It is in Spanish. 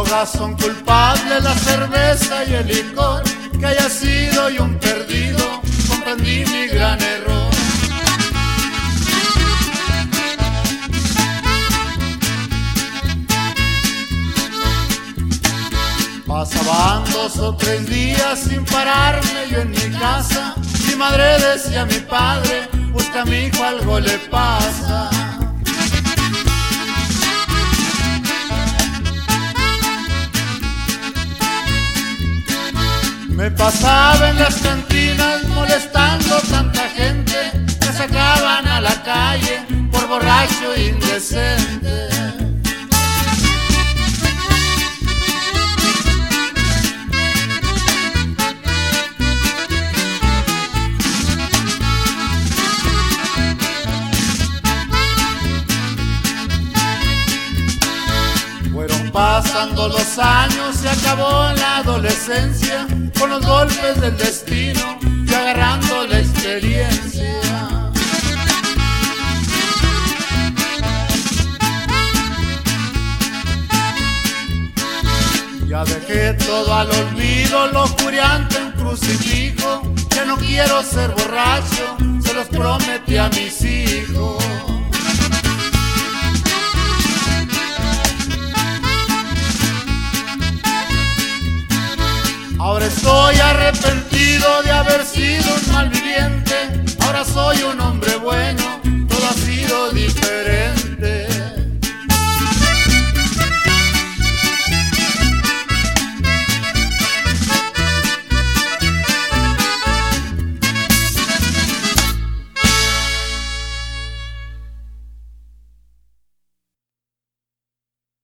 razón culpable la cerveza y el licor, que haya sido yo un perdido, comprendí mi gran error. Pasaban 2 o 3 días sin pararme yo en mi casa. Mi madre decía a mi padre: busca a mi hijo, algo le pasa. Me pasaba en las cantinas molestando tanta gente, me sacaban a la calle por borracho e indecente. Pasando los años se acabó la adolescencia, con los golpes del destino y agarrando la experiencia. Ya dejé todo al olvido, lujuriante en crucifijo. Ya no quiero ser borracho, se los prometí a mis hijos. Ahora estoy arrepentido de haber sido un mal viviente. Ahora soy un hombre bueno, todo ha sido diferente.